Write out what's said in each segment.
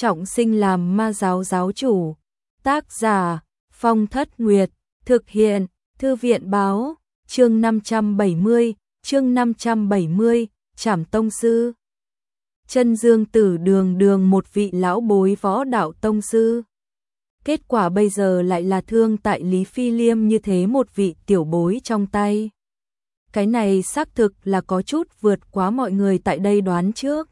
trọng sinh làm ma giáo giáo chủ. Tác giả Phong Thất Nguyệt, thực hiện Thư viện Báo, chương 570, Trảm Tông Sư. Chân Dương Tử đường một vị lão bối võ đạo tông sư. Kết quả bây giờ lại là thương tại Lý Phi Liêm như thế một vị tiểu bối trong tay. Cái này xác thực là có chút vượt quá mọi người tại đây đoán trước.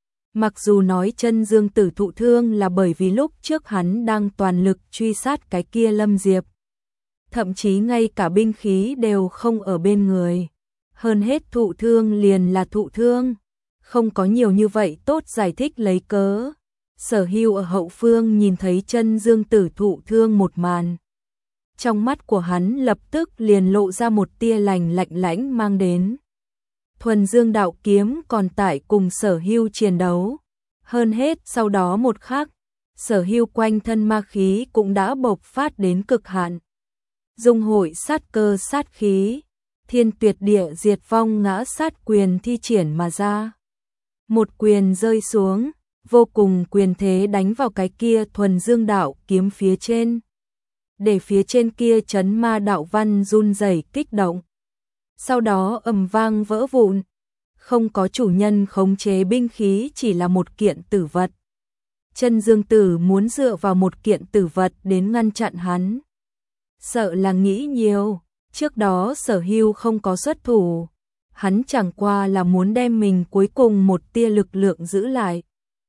Mặc dù nói Chân Dương Tử thụ thương là bởi vì lúc trước hắn đang toàn lực truy sát cái kia Lâm Diệp. Thậm chí ngay cả binh khí đều không ở bên người. Hơn hết thụ thương liền là thụ thương. Không có nhiều như vậy tốt giải thích lấy cớ. Sở Hưu ở hậu phương nhìn thấy Chân Dương Tử thụ thương một màn. Trong mắt của hắn lập tức liền lộ ra một tia lạnh lãnh mang đến. Thuần Dương đạo kiếm còn tại cùng Sở Hưu chiến đấu. Hơn hết sau đó một khắc, Sở Hưu quanh thân ma khí cũng đã bộc phát đến cực hạn. Dung hội sát cơ sát khí, thiên tuyệt địa diệt vong ngã sát quyền thi triển mà ra. Một quyền rơi xuống, vô cùng quyền thế đánh vào cái kia Thuần Dương đạo kiếm phía trên. Để phía trên kia chấn ma đạo văn run rẩy kích động. Sau đó ầm vang vỡ vụn. Không có chủ nhân khống chế binh khí, chỉ là một kiện tử vật. Chân Dương Tử muốn dựa vào một kiện tử vật đến ngăn chặn hắn. Sợ là nghĩ nhiều, trước đó Sở Hưu không có xuất thủ. Hắn chẳng qua là muốn đem mình cuối cùng một tia lực lượng giữ lại.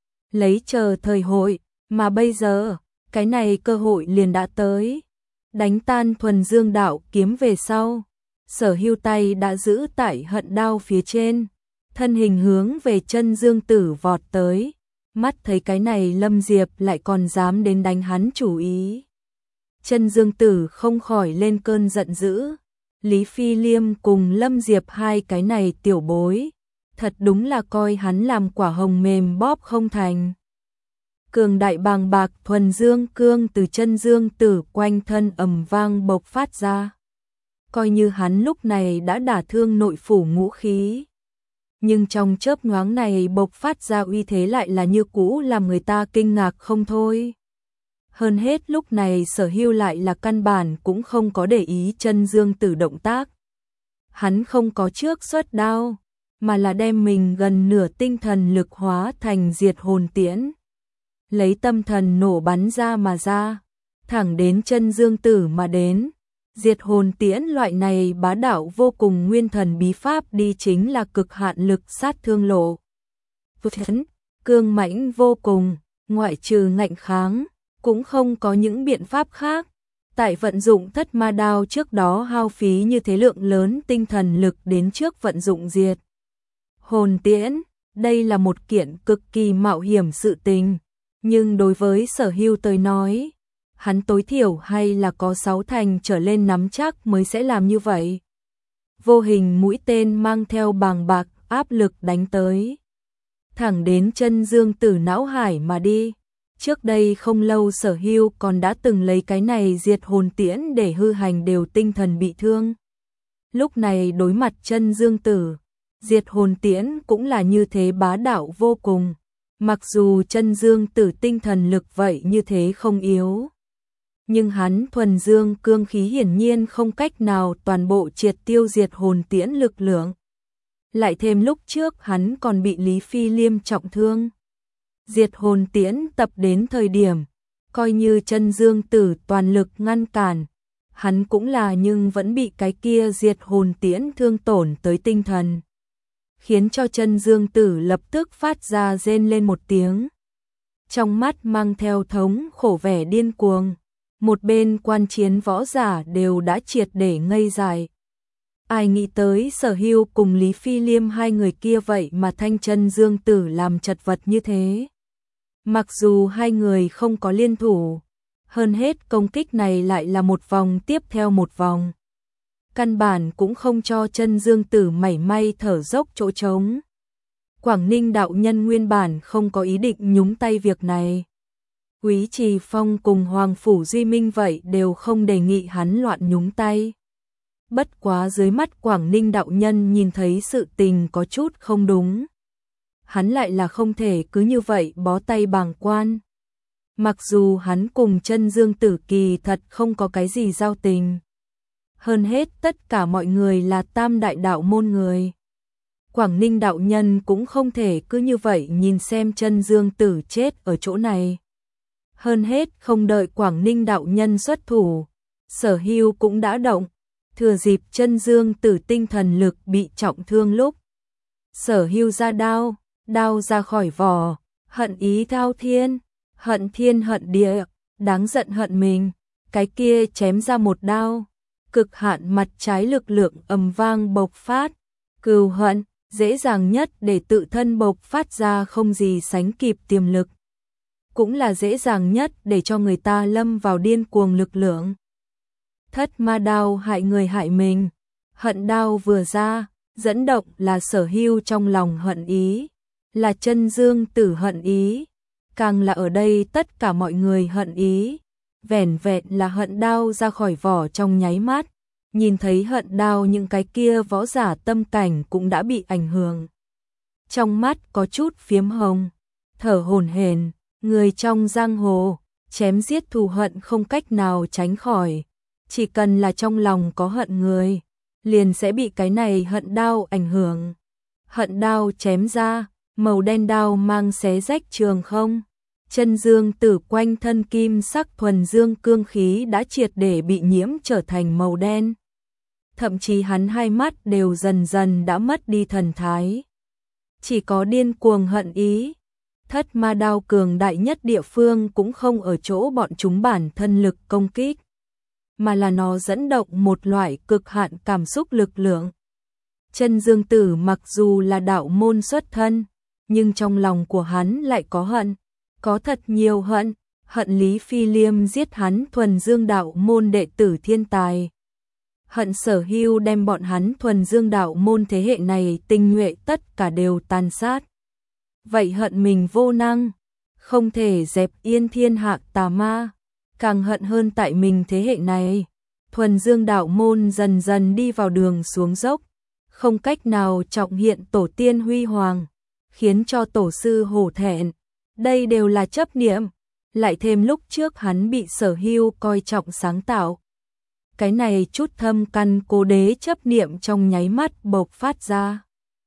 Lấy chờ thời hội, mà bây giờ, cái này cơ hội liền đã tới. Đánh tan Thuần Dương đạo kiếm về sau, Sở Hưu tay đã giữ tại hận đao phía trên, thân hình hướng về Chân Dương Tử vọt tới. Mắt thấy cái này Lâm Diệp lại còn dám đến đánh hắn chủ ý. Chân Dương Tử không khỏi lên cơn giận dữ. Lý Phi Liêm cùng Lâm Diệp hai cái này tiểu bối, thật đúng là coi hắn làm quả hồng mềm bóp không thành. Cường đại bàng bạc thuần dương cương từ Chân Dương Tử quanh thân ầm vang bộc phát ra. Coi như hắn lúc này đã đả thương nội phủ ngũ khí. Nhưng trong chớp nhoáng này bộc phát ra uy thế lại là như cũ làm người ta kinh ngạc không thôi. Hơn hết lúc này Sở Hưu lại là căn bản cũng không có để ý Chân Dương Tử động tác. Hắn không có trước xuất đao, mà là đem mình gần nửa tinh thần lực hóa thành diệt hồn tiễn. Lấy tâm thần nổ bắn ra mà ra, thẳng đến Chân Dương Tử mà đến. Diệt hồn tiễn loại này bá đạo vô cùng nguyên thần bí pháp đi chính là cực hạn lực sát thương lộ. Cương mãnh vô cùng, ngoại trừ ngạnh kháng, cũng không có những biện pháp khác. Tại vận dụng Thất Ma đao trước đó hao phí như thế lượng lớn tinh thần lực đến trước vận dụng diệt hồn tiễn, đây là một kiện cực kỳ mạo hiểm sự tình. Nhưng đối với Sở Hưu tới nói, hắn tối thiểu hay là có 6 thành trở lên nắm chắc mới sẽ làm như vậy. Vô hình mũi tên mang theo bàng bạc áp lực đánh tới. Thẳng đến Chân Dương Tử não hải mà đi. Trước đây không lâu Sở Hưu còn đã từng lấy cái này diệt hồn tiễn để hư hành đều tinh thần bị thương. Lúc này đối mặt Chân Dương Tử, diệt hồn tiễn cũng là như thế bá đạo vô cùng. Mặc dù Chân Dương Tử tinh thần lực vậy như thế không yếu, nhưng hắn thuần dương cương khí hiển nhiên không cách nào toàn bộ triệt tiêu diệt hồn tiễn lực lượng. Lại thêm lúc trước hắn còn bị Lý Phi Liêm trọng thương. Diệt hồn tiễn tập đến thời điểm, coi như Chân Dương Tử toàn lực ngăn cản, hắn cũng là nhưng vẫn bị cái kia diệt hồn tiễn thương tổn tới tinh thần. Khiến cho Chân Dương Tử lập tức phát ra rên lên một tiếng. Trong mắt mang theo thống khổ vẻ điên cuồng. Một bên quan chiến võ giả đều đã triệt để ngây dại. Ai nghĩ tới Sở Hưu cùng Lý Phi Liêm hai người kia vậy mà thanh Chân Dương Tử làm chật vật như thế. Mặc dù hai người không có liên thủ, hơn hết công kích này lại là một vòng tiếp theo một vòng. Căn bản cũng không cho Chân Dương Tử mảy may thở dốc chỗ trống. Quảng Ninh đạo nhân nguyên bản không có ý định nhúng tay việc này. Quý Trì Phong cùng Hoàng Phủ Duy Minh vậy đều không đề nghị hắn loạn nhúng tay. Bất quá dưới mắt Quảng Ninh đạo nhân nhìn thấy sự tình có chút không đúng. Hắn lại là không thể cứ như vậy bó tay bàng quan. Mặc dù hắn cùng Chân Dương Tử kỳ thật không có cái gì giao tình. Hơn hết tất cả mọi người là Tam Đại đạo môn người. Quảng Ninh đạo nhân cũng không thể cứ như vậy nhìn xem Chân Dương Tử chết ở chỗ này. Hơn hết không đợi Quảng Ninh đạo nhân xuất thủ, Sở Hưu cũng đã động, thừa dịp Chân Dương Tử tinh thần lực bị trọng thương lúc. Sở Hưu ra đao, đao ra khỏi vỏ, hận ý thao thiên, hận thiên hận địa, đáng giận hận mình, cái kia chém ra một đao, cực hạn mặt trái lực lượng ầm vang bộc phát, cừu hận, dễ dàng nhất để tự thân bộc phát ra không gì sánh kịp tiềm lực. Cũng là dễ dàng nhất để cho người ta lâm vào điên cuồng lực lượng. Thất ma đao hại người hại mình, hận đao vừa ra, dẫn động là Sở Hưu trong lòng hận ý, là Chân Dương Tử hận ý, càng là ở đây tất cả mọi người hận ý, vẻn vẹn là hận đao ra khỏi vỏ trong nháy mắt, nhìn thấy hận đao những cái kia võ giả tâm cảnh cũng đã bị ảnh hưởng. Trong mắt có chút phiếm hồng, thở hổn hển, người trong giang hồ, chém giết thù hận không cách nào tránh khỏi, chỉ cần là trong lòng có hận người, liền sẽ bị cái này hận đao ảnh hưởng. Hận đao chém ra, màu đen đao mang xé rách trường không. Chân Dương Tử quanh thân kim sắc thuần dương cương khí đã triệt để bị nhiễm trở thành màu đen. Thậm chí hắn hai mắt đều dần dần đã mất đi thần thái. Chỉ có điên cuồng hận ý. Thất ma đao cường đại nhất địa phương cũng không ở chỗ bọn chúng bản thân lực công kích, mà là nó dẫn động một loại cực hạn cảm xúc lực lượng. Chân Dương Tử mặc dù là đạo môn xuất thân, nhưng trong lòng của hắn lại có hận, có thật nhiều hận, hận Lý Phi Liêm giết hắn thuần dương đạo môn đệ tử thiên tài. Hận Sở Hưu đem bọn hắn thuần dương đạo môn thế hệ này tinh nhuệ tất cả đều tàn sát. Vậy hận mình vô năng, không thể dẹp yên thiên hạ tà ma, càng hận hơn tại mình thế hệ này. Thuần dương đạo môn dần dần đi vào đường xuống dốc, không cách nào trọng hiện tổ tiên huy hoàng, khiến cho tổ sư hổ thẹn. Đây đều là chấp niệm, lại thêm lúc trước hắn bị Sở Hưu coi trọng sáng tạo. Cái này chút thâm căn cố đế chấp niệm trong nháy mắt bộc phát ra,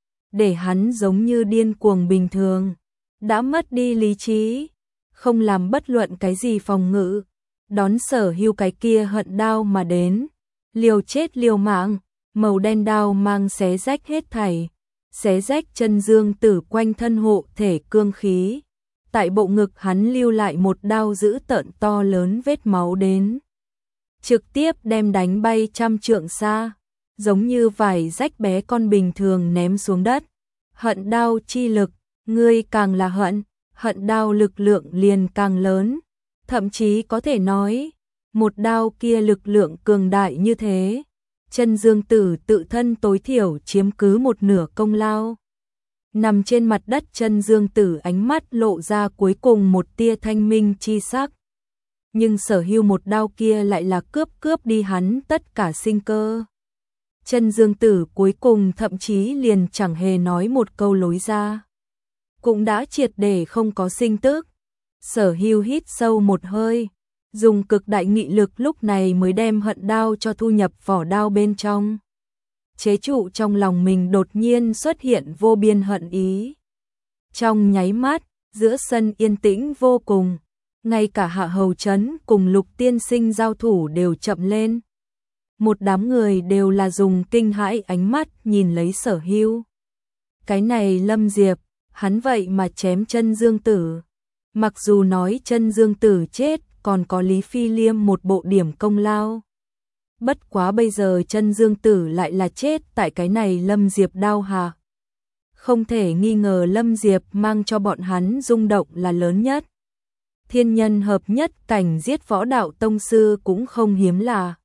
để hắn giống như điên cuồng bình thường, đã mất đi lý trí, không làm bất luận cái gì phòng ngự, đón Sở Hưu cái kia hận đao mà đến, liều chết liều mạng, màu đen đao mang xé rách hết thảy, xé rách Chân Dương Tử quanh thân hộ thể cương khí. Tại bộ ngực hắn lưu lại một đao dữ tợn to lớn vết máu đến, trực tiếp đem đánh bay trăm trượng xa, giống như vải rách bé con bình thường ném xuống đất. Hận đao chi lực, ngươi càng là hận, hận đao lực lượng liền càng lớn, thậm chí có thể nói, một đao kia lực lượng cường đại như thế, Chân Dương Tử tự thân tối thiểu chiếm cứ một nửa công lao. Nằm trên mặt đất Chân Dương Tử ánh mắt lộ ra cuối cùng một tia thanh minh chi sắc. Nhưng Sở Hưu một đao kia lại là cướp đi hắn tất cả sinh cơ. Chân Dương Tử cuối cùng thậm chí liền chẳng hề nói một câu lối ra, cũng đã triệt để không có sinh tức. Sở Hưu hít sâu một hơi, dùng cực đại nghị lực lúc này mới đem hận đao cho thu nhập vỏ đao bên trong. Chế trụ trong lòng mình đột nhiên xuất hiện vô biên hận ý. Trong nháy mắt, giữa sân yên tĩnh vô cùng, ngay cả Hạ Hầu Trấn cùng Lục Tiên Sinh giao thủ đều chậm lên. Một đám người đều là dùng kinh hãi ánh mắt nhìn lấy Sở Hưu. Cái này Lâm Diệp, hắn vậy mà chém Chân Dương Tử. Mặc dù nói Chân Dương Tử chết còn có Lý Phi Liêm một bộ điểm công lao. Bất quá bây giờ Chân Dương Tử lại là chết tại cái này Lâm Diệp đao hạ. Không thể nghi ngờ Lâm Diệp mang cho bọn hắn rung động là lớn nhất. Thiên nhân hợp nhất cảnh giết võ đạo tông sư cũng không hiếm là.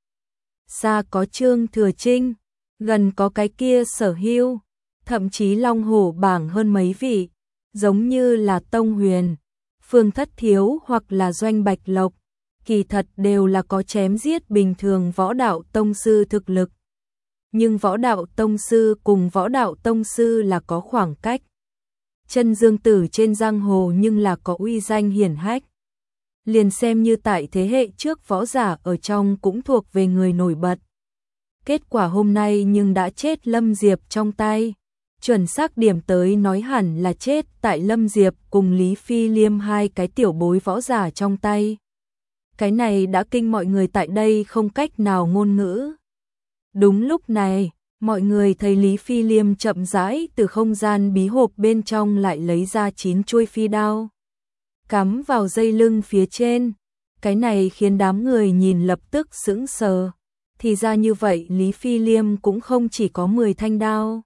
Xa có Trương Thừa Trinh, gần có cái kia Sở Hưu, thậm chí long hổ bảng hơn mấy vị, giống như là Tông Huyền, Phương Thất Thiếu hoặc là Doanh Bạch Lộc, kỳ thật đều là có chém giết bình thường võ đạo tông sư thực lực. Nhưng võ đạo tông sư cùng võ đạo tông sư là có khoảng cách. Chân Dương Tử trên giang hồ nhưng là có uy danh hiển hách. liền xem như tại thế hệ trước võ giả ở trong cũng thuộc về người nổi bật. Kết quả hôm nay nhưng đã chết Lâm Diệp trong tay. Chuẩn xác điểm tới nói hẳn là chết tại Lâm Diệp cùng Lý Phi Liêm hai cái tiểu bối võ giả trong tay. Cái này đã kinh mọi người tại đây không cách nào ngôn ngữ. Đúng lúc này, mọi người thấy Lý Phi Liêm chậm rãi từ không gian bí hộp bên trong lại lấy ra 9 chuôi phi đao, cắm vào dây lưng phía trên. Cái này khiến đám người nhìn lập tức sững sờ. Thì ra như vậy Lý Phi Liêm cũng không chỉ có 10 thanh đao.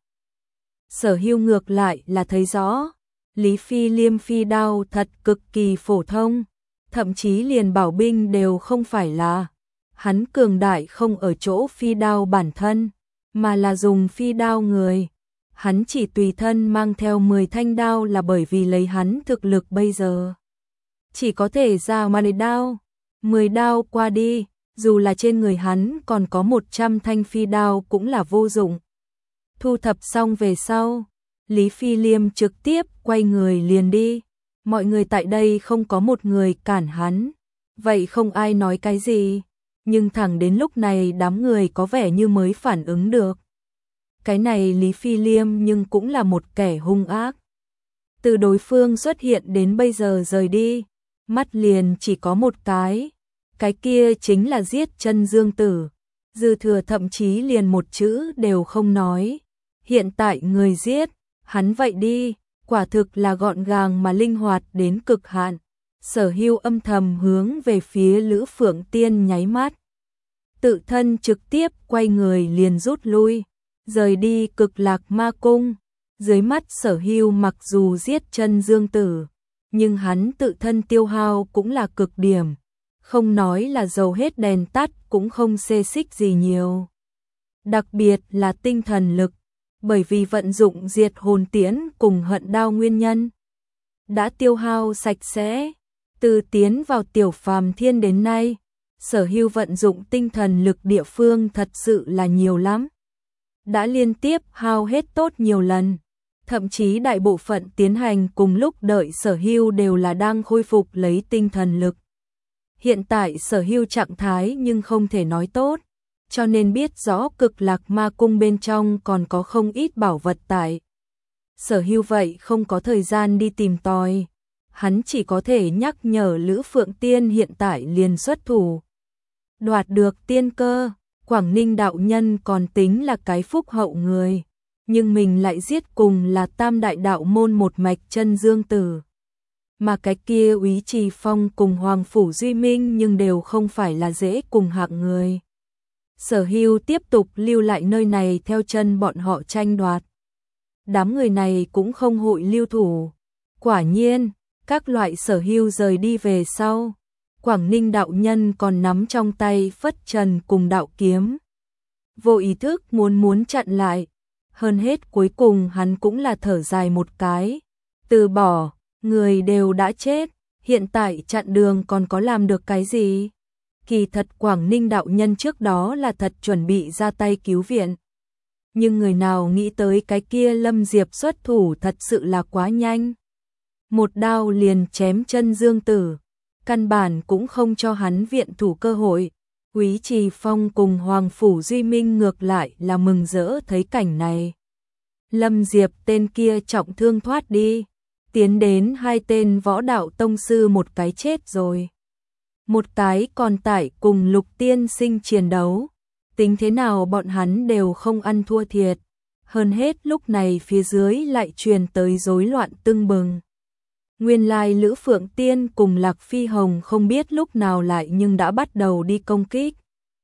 Sở Hưu ngược lại là thấy rõ, Lý Phi Liêm phi đao thật cực kỳ phổ thông, thậm chí liền bảo binh đều không phải là. Hắn cường đại không ở chỗ phi đao bản thân, mà là dùng phi đao người. Hắn chỉ tùy thân mang theo 10 thanh đao là bởi vì lấy hắn thực lực bây giờ chỉ có thể ra 10 đao. 10 đao qua đi, dù là trên người hắn còn có 100 thanh phi đao cũng là vô dụng. Thu thập xong về sau, Lý Phi Liêm trực tiếp quay người liền đi. Mọi người tại đây không có một người cản hắn, vậy không ai nói cái gì. Nhưng thẳng đến lúc này đám người có vẻ như mới phản ứng được. Cái này Lý Phi Liêm nhưng cũng là một kẻ hung ác. Từ đối phương xuất hiện đến bây giờ rời đi, mắt liền chỉ có một cái kia chính là giết Chân Dương Tử. Dư Thừa thậm chí liền một chữ đều không nói. Hiện tại người giết, hắn vậy đi, quả thực là gọn gàng mà linh hoạt đến cực hạn. Sở Hưu âm thầm hướng về phía Lữ Phượng Tiên nháy mắt. Tự thân trực tiếp quay người liền rút lui, rời đi Cực Lạc Ma Cung. Dưới mắt Sở Hưu mặc dù giết Chân Dương Tử, nhưng hắn tự thân tiêu hao cũng là cực điểm. Không nói là dầu hết đèn tắt cũng không xê xích gì nhiều. Đặc biệt là tinh thần lực, bởi vì vận dụng diệt hồn tiễn cùng hận đao nguyên nhân, đã tiêu hao sạch sẽ. Từ tiến vào tiểu phàm thiên đến nay, Sở Hưu vận dụng tinh thần lực địa phương thật sự là nhiều lắm. Đã liên tiếp hao hết tốt nhiều lần, thậm chí đại bộ phận tiến hành cùng lúc đợi Sở Hưu đều là đang khôi phục lấy tinh thần lực. Hiện tại Sở Hưu trạng thái nhưng không thể nói tốt, cho nên biết rõ Cực Lạc Ma Cung bên trong còn có không ít bảo vật tại. Sở Hưu vậy không có thời gian đi tìm tòi, hắn chỉ có thể nhắc nhở Lữ Phượng Tiên hiện tại liền xuất thủ. Đoạt được tiên cơ, Quảng Ninh đạo nhân còn tính là cái phúc hậu người, nhưng mình lại giết cùng là Tam đại đạo môn một mạch Chân Dương Tử. Mà cái kia Úy Trì Phong cùng Hoàng Phủ Duy Minh nhưng đều không phải là dễ cùng hạng người. Sở Hưu tiếp tục lưu lại nơi này theo chân bọn họ tranh đoạt. Đám người này cũng không hội lưu thủ. Quả nhiên, các loại Sở Hưu rời đi về sau, Quảng Ninh đạo nhân còn nắm trong tay phất trần cùng đạo kiếm. Vô ý thức muốn chặn lại, hơn hết cuối cùng hắn cũng là thở dài một cái, từ bỏ. Người đều đã chết, hiện tại chặn đường còn có làm được cái gì? Kỳ thật Quảng Ninh đạo nhân trước đó là thật chuẩn bị ra tay cứu viện. Nhưng người nào nghĩ tới cái kia Lâm Diệp xuất thủ thật sự là quá nhanh. Một đao liền chém Chân Dương Tử, căn bản cũng không cho hắn viện thủ cơ hội. Úy Trì Phong cùng Hoàng Phủ Duy Minh ngược lại là mừng rỡ thấy cảnh này. Lâm Diệp tên kia trọng thương thoát đi. Tiến đến hai tên võ đạo tông sư, một cái chết rồi, một cái còn tại cùng Lục Tiên Sinh chiến đấu. Tính thế nào bọn hắn đều không ăn thua thiệt. Hơn hết lúc này phía dưới lại truyền tới rối loạn tưng bừng. Nguyên lai Lữ Phượng Tiên cùng Lạc Phi Hồng không biết lúc nào lại nhưng đã bắt đầu đi công kích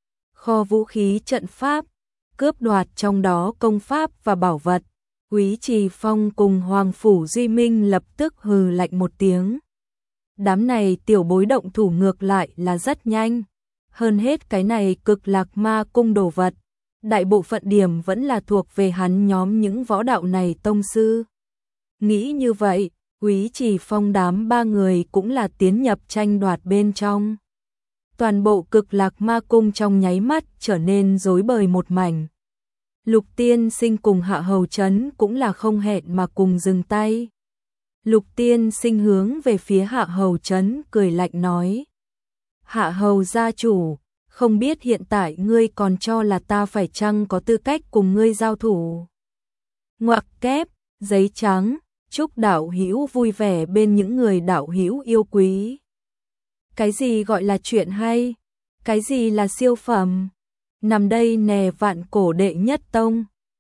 kho vũ khí trận pháp, cướp đoạt trong đó công pháp và bảo vật. Úy Trì Phong cùng Hoàng Phủ Duy Minh lập tức hừ lạnh một tiếng. Đám này tiểu bối động thủ ngược lại là rất nhanh. Hơn hết cái này Cực Lạc Ma Cung đồ vật, đại bộ phận điểm vẫn là thuộc về hắn nhóm những võ đạo này tông sư. Nghĩ như vậy, Úy Trì Phong đám ba người cũng là tiến nhập tranh đoạt bên trong. Toàn bộ Cực Lạc Ma Cung trong nháy mắt trở nên rối bời một mảnh. Lục Tiên Sinh cùng Hạ Hầu Trấn cũng là không hẹn mà cùng dừng tay. Lục tiên sinh hướng về phía Hạ Hầu Trấn cười lạnh nói. Hạ Hầu gia chủ, không biết hiện tại ngươi còn cho là ta phải chăng có tư cách cùng ngươi giao thủ. Ngoặc kép, giấy trắng, chúc đạo hữu vui vẻ bên những người đạo hữu yêu quý. Cái gì gọi là chuyện hay? Cái gì là siêu phẩm? Nằm đây nè vạn cổ đệ nhất tông.